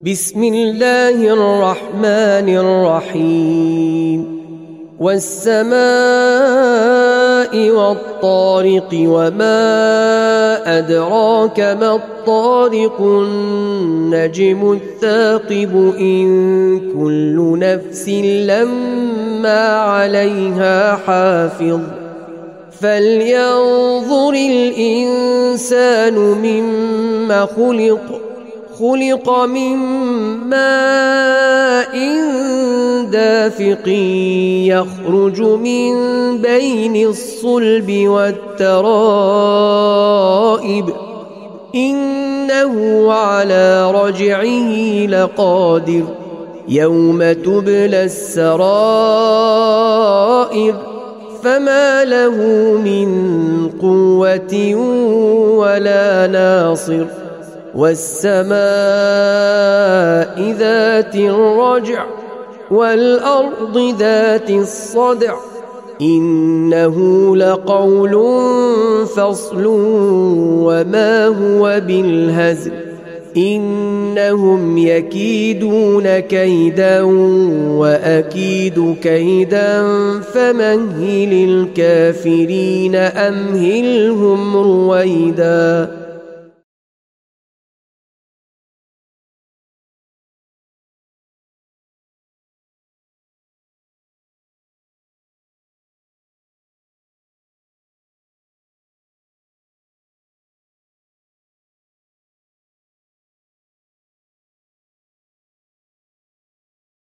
بسم الله الرحمن الرحيم والسماء والطارق وما أدراك ما الطارق النجم الثاقب إن كل نفس لما عليها حافظ فلينظر الإنسان مما خلق من ماء دافق يخرج من بين الصلب والترائب إنه على رجعه لقادر يوم تبلى السرائر فما له من قوة ولا ناصر والسماء ذات الرجع والأرض ذات الصدع إنه لقول فصل وما هو بالهزل إنهم يكيدون كيدا وأكيد كيدا فمهل الكافرين أمهلهم رويدا.